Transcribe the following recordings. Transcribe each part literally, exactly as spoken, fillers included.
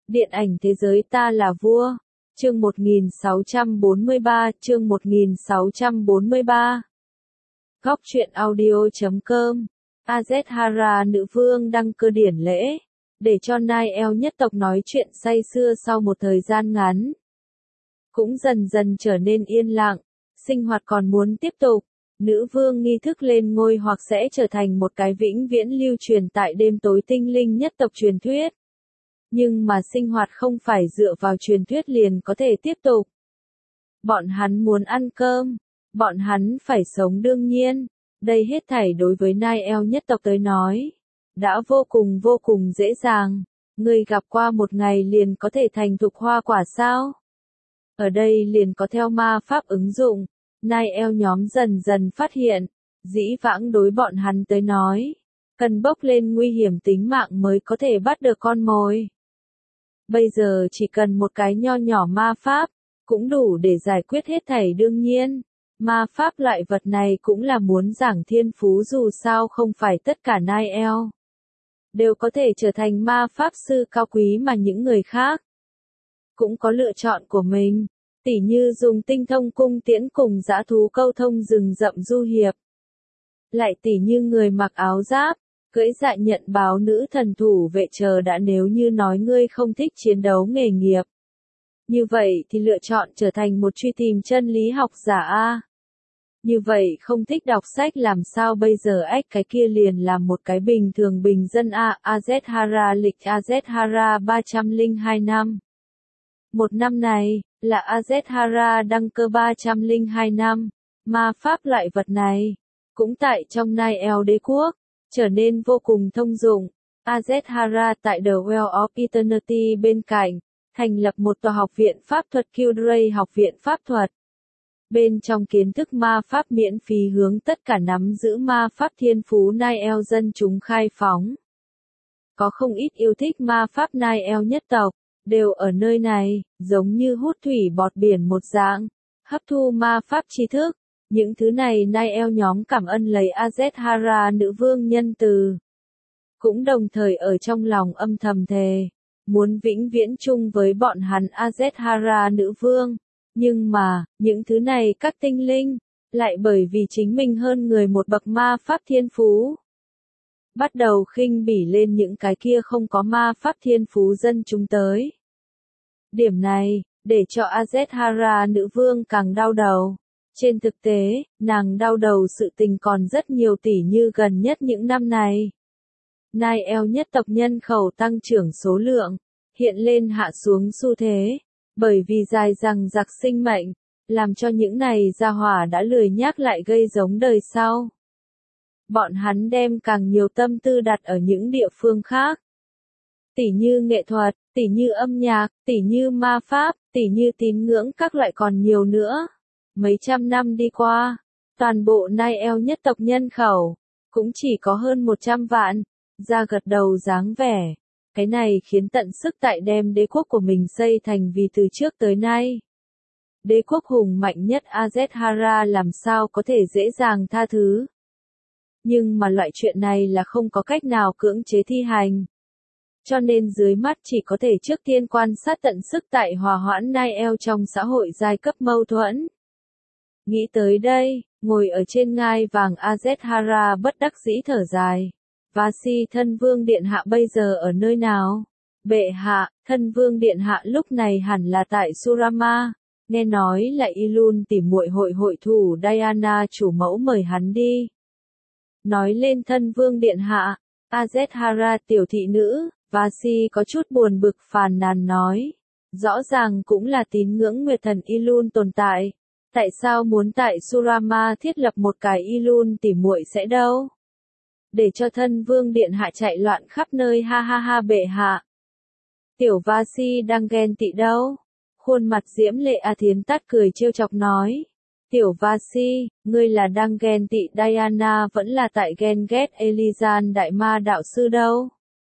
Điện ảnh thế giới ta là vua. Chương một nghìn sáu trăm bốn mươi ba, chương một nghìn sáu trăm bốn mươi ba. Góc truyện audio chấm com. Azahara nữ vương đăng cơ điển lễ, để cho Nile nhất tộc nói chuyện say sưa sau một thời gian ngắn. Cũng dần dần trở nên yên lặng, sinh hoạt còn muốn tiếp tục. Nữ vương nghi thức lên ngôi hoặc sẽ trở thành một cái vĩnh viễn lưu truyền tại đêm tối tinh linh nhất tộc truyền thuyết. Nhưng mà sinh hoạt không phải dựa vào truyền thuyết liền có thể tiếp tục. Bọn hắn muốn ăn cơm, bọn hắn phải sống đương nhiên. Đây hết thảy đối với Nile nhất tộc tới nói, đã vô cùng vô cùng dễ dàng. Người gặp qua một ngày liền có thể thành thục hoa quả sao? Ở đây liền có theo ma pháp ứng dụng. Nile nhóm dần dần phát hiện, dĩ vãng đối bọn hắn tới nói, cần bốc lên nguy hiểm tính mạng mới có thể bắt được con mồi. Bây giờ chỉ cần một cái nho nhỏ ma pháp, cũng đủ để giải quyết hết thảy đương nhiên. Ma pháp loại vật này cũng là muốn giảng thiên phú dù sao không phải tất cả Nile đều có thể trở thành ma pháp sư cao quý mà những người khác cũng có lựa chọn của mình. Tỉ như dùng tinh thông cung tiễn cùng dã thú câu thông rừng rậm du hiệp. Lại tỉ như người mặc áo giáp, cưỡi dạ nhận báo nữ thần thủ vệ chờ đã nếu như nói ngươi không thích chiến đấu nghề nghiệp. Như vậy thì lựa chọn trở thành một truy tìm chân lý học giả A. Như vậy không thích đọc sách làm sao bây giờ ách cái kia liền làm một cái bình thường bình dân A. Azahara lịch Azahara ba trăm lẻ hai năm. Một năm này, là Azahara đăng cơ ba trăm lẻ hai năm, ma pháp loại vật này, cũng tại trong Nile đế quốc, trở nên vô cùng thông dụng. Azahara tại The Well of Eternity bên cạnh, thành lập một tòa học viện pháp thuật Kildray học viện pháp thuật. Bên trong kiến thức ma pháp miễn phí hướng tất cả nắm giữ ma pháp thiên phú Nile dân chúng khai phóng. Có không ít yêu thích ma pháp Nile nhất tộc, đều ở nơi này, giống như hút thủy bọt biển một dạng, hấp thu ma pháp tri thức. Những thứ này Nile nhóm cảm ơn lấy Azahara nữ vương nhân từ. Cũng đồng thời ở trong lòng âm thầm thề, muốn vĩnh viễn chung với bọn hắn Azahara nữ vương. Nhưng mà, những thứ này các tinh linh, lại bởi vì chính mình hơn người một bậc ma pháp thiên phú. Bắt đầu khinh bỉ lên những cái kia không có ma pháp thiên phú dân chúng tới. Điểm này, để cho Azahara nữ vương càng đau đầu. Trên thực tế, nàng đau đầu sự tình còn rất nhiều tỷ như gần nhất những năm này. Nile nhất tộc nhân khẩu tăng trưởng số lượng, hiện lên hạ xuống xu thế, bởi vì dài dằng dặc sinh mệnh, làm cho những này gia hỏa đã lười nhác lại gây giống đời sau. Bọn hắn đem càng nhiều tâm tư đặt ở những địa phương khác. Tỉ như nghệ thuật, tỉ như âm nhạc, tỉ như ma pháp, tỉ như tín ngưỡng các loại còn nhiều nữa. Mấy trăm năm đi qua, toàn bộ Nile nhất tộc nhân khẩu, cũng chỉ có hơn một trăm vạn, ra gật đầu dáng vẻ. Cái này khiến tận sức tại đem đế quốc của mình xây thành vì từ trước tới nay. Đế quốc hùng mạnh nhất Azahara làm sao có thể dễ dàng tha thứ. Nhưng mà loại chuyện này là không có cách nào cưỡng chế thi hành. Cho nên dưới mắt chỉ có thể trước tiên quan sát tận sức tại hòa hoãn Nile trong xã hội giai cấp mâu thuẫn. Nghĩ tới đây, ngồi ở trên ngai vàng Azahara bất đắc dĩ thở dài. Vasi thân vương điện hạ bây giờ ở nơi nào? Bệ hạ, thân vương điện hạ lúc này hẳn là tại Surama. Nghe nói là Ilun tỉ muội hội hội thủ Diana chủ mẫu mời hắn đi. Nói lên thân vương điện hạ, Azahara tiểu thị nữ, Vasi có chút buồn bực phàn nàn nói. Rõ ràng cũng là tín ngưỡng nguyệt thần Ilun tồn tại. Tại sao muốn tại Surama thiết lập một cái Ilun tỉ muội sẽ đâu? Để cho thân vương điện hạ chạy loạn khắp nơi ha ha ha bệ hạ. Tiểu Vasi đang ghen tị đâu? Khuôn mặt diễm lệ A Thiến tắt cười trêu chọc nói. Tiểu Vasi, ngươi là đang ghen tị Diana vẫn là tại ghen ghét Elizan đại ma đạo sư đâu?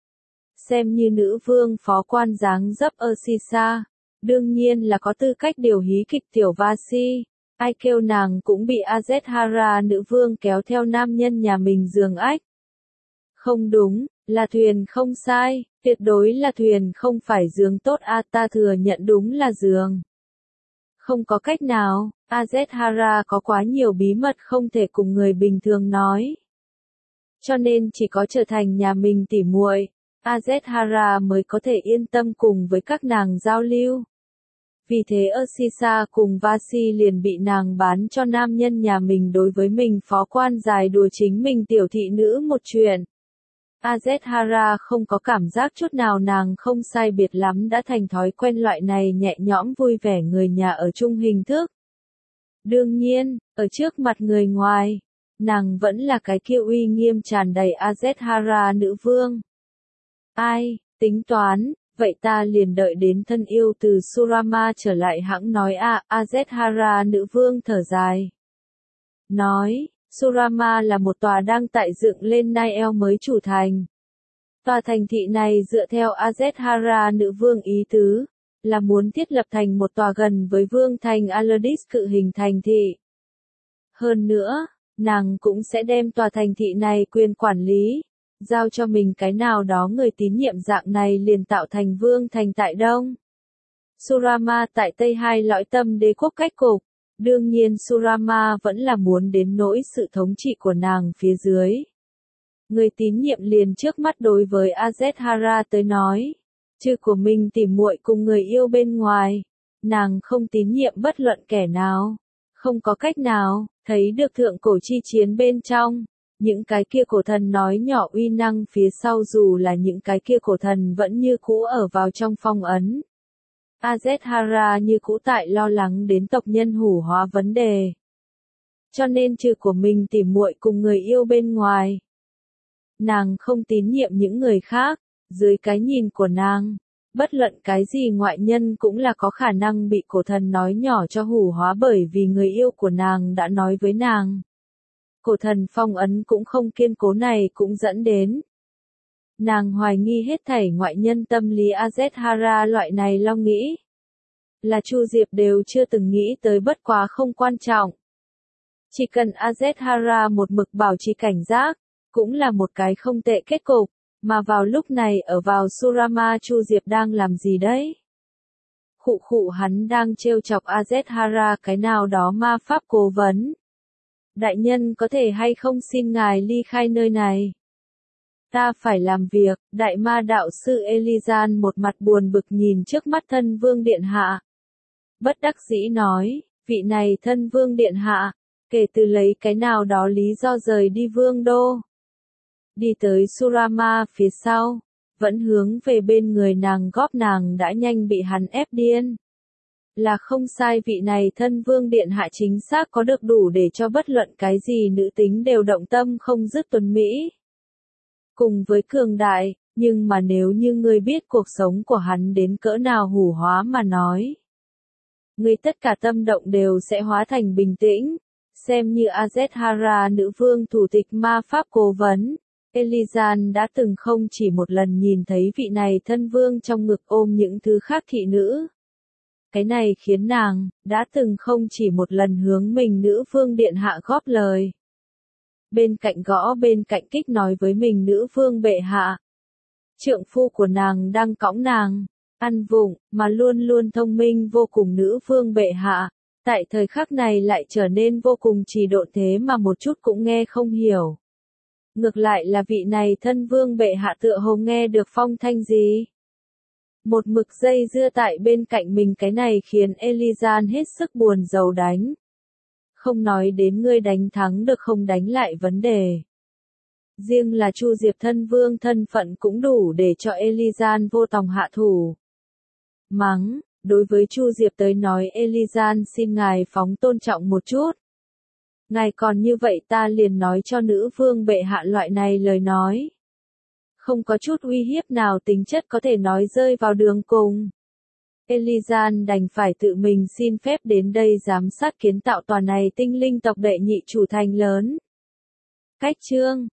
Xem như nữ vương phó quan dáng dấp Ursiza, đương nhiên là có tư cách điều hí kịch tiểu Vasi. Ai kêu nàng cũng bị Azahara nữ vương kéo theo nam nhân nhà mình giường ách. Không đúng, là thuyền không sai, tuyệt đối là thuyền không phải giường tốt a ta thừa nhận đúng là giường. Không có cách nào, Azethara có quá nhiều bí mật không thể cùng người bình thường nói. Cho nên chỉ có trở thành nhà mình tỉ muội, Azethara mới có thể yên tâm cùng với các nàng giao lưu. Vì thế Ursiza cùng Vasi liền bị nàng bán cho nam nhân nhà mình đối với mình phó quan dài đùa chính mình tiểu thị nữ một chuyện. Azethara không có cảm giác chút nào nàng không sai biệt lắm đã thành thói quen loại này nhẹ nhõm vui vẻ người nhà ở chung hình thức. Đương nhiên, ở trước mặt người ngoài, nàng vẫn là cái kia uy nghiêm tràn đầy Azethara nữ vương. Ai, tính toán, vậy ta liền đợi đến thân yêu từ Surama trở lại hãng nói a, à, Azethara nữ vương thở dài. Nói, Surama là một tòa đang tại dựng lên Nile mới chủ thành. Tòa thành thị này dựa theo Azethara nữ vương ý tứ, là muốn thiết lập thành một tòa gần với vương thành Aladis cự hình thành thị. Hơn nữa, nàng cũng sẽ đem tòa thành thị này quyền quản lý, giao cho mình cái nào đó người tín nhiệm dạng này liền tạo thành vương thành tại Đông. Surama tại Tây hai lõi tâm đế quốc cách cục. Đương nhiên Surama vẫn là muốn đến nỗi sự thống trị của nàng phía dưới. Người tín nhiệm liền trước mắt đối với Azethara tới nói, trừ của mình tỉ muội cùng người yêu bên ngoài, nàng không tín nhiệm bất luận kẻ nào. Không có cách nào, thấy được thượng cổ chi chiến bên trong, những cái kia cổ thần nói nhỏ uy năng phía sau dù là những cái kia cổ thần vẫn như cũ ở vào trong phong ấn. Azethara như cũ tại lo lắng đến tộc nhân hủ hóa vấn đề. Cho nên trừ của mình tỉ muội cùng người yêu bên ngoài. Nàng không tín nhiệm những người khác, dưới cái nhìn của nàng, bất luận cái gì ngoại nhân cũng là có khả năng bị cổ thần nói nhỏ cho hủ hóa bởi vì người yêu của nàng đã nói với nàng. Cổ thần phong ấn cũng không kiên cố này cũng dẫn đến. Nàng hoài nghi hết thảy ngoại nhân tâm lý Azethara loại này lo nghĩ. Là Chu Diệp đều chưa từng nghĩ tới bất quá không quan trọng. Chỉ cần Azethara một mực bảo trì cảnh giác, cũng là một cái không tệ kết cục, mà vào lúc này ở vào Surama Chu Diệp đang làm gì đấy? Khụ khụ hắn đang trêu chọc Azethara cái nào đó ma pháp cố vấn. Đại nhân có thể hay không xin ngài ly khai nơi này? Ta phải làm việc, đại ma đạo sư Elizan một mặt buồn bực nhìn trước mắt thân vương điện hạ. Bất đắc dĩ nói, vị này thân vương điện hạ, kể từ lấy cái nào đó lý do rời đi vương đô. Đi tới Surama phía sau, vẫn hướng về bên người nàng góp nàng đã nhanh bị hắn ép điên. Là không sai vị này thân vương điện hạ chính xác có được đủ để cho bất luận cái gì nữ tính đều động tâm không dứt tuần Mỹ. Cùng với cường đại, nhưng mà nếu như ngươi biết cuộc sống của hắn đến cỡ nào hủ hóa mà nói. Ngươi tất cả tâm động đều sẽ hóa thành bình tĩnh, xem như Azethara nữ vương thủ tịch ma pháp cố vấn. Elizan đã từng không chỉ một lần nhìn thấy vị này thân vương trong ngực ôm những thứ khác thị nữ. Cái này khiến nàng, đã từng không chỉ một lần hướng mình nữ vương điện hạ góp lời. Bên cạnh gõ bên cạnh kích nói với mình nữ vương bệ hạ. Trượng phu của nàng đang cõng nàng, ăn vụng, mà luôn luôn thông minh vô cùng nữ vương bệ hạ. Tại thời khắc này lại trở nên vô cùng trì độn thế mà một chút cũng nghe không hiểu. Ngược lại là vị này thân vương bệ hạ tựa hồ nghe được phong thanh gì. Một mực dây dưa tại bên cạnh mình cái này khiến Elizan hết sức buồn rầu đánh. Không nói đến ngươi đánh thắng được không đánh lại vấn đề. Riêng là Chu Diệp thân vương thân phận cũng đủ để cho Elizan vô tòng hạ thủ. Mắng, đối với Chu Diệp tới nói Elizan xin ngài phóng tôn trọng một chút. Ngài còn như vậy ta liền nói cho nữ vương bệ hạ loại này lời nói. Không có chút uy hiếp nào tính chất có thể nói rơi vào đường cùng. Elizan đành phải tự mình xin phép đến đây giám sát kiến tạo tòa này tinh linh tộc đệ nhị chủ thành lớn. Cách chương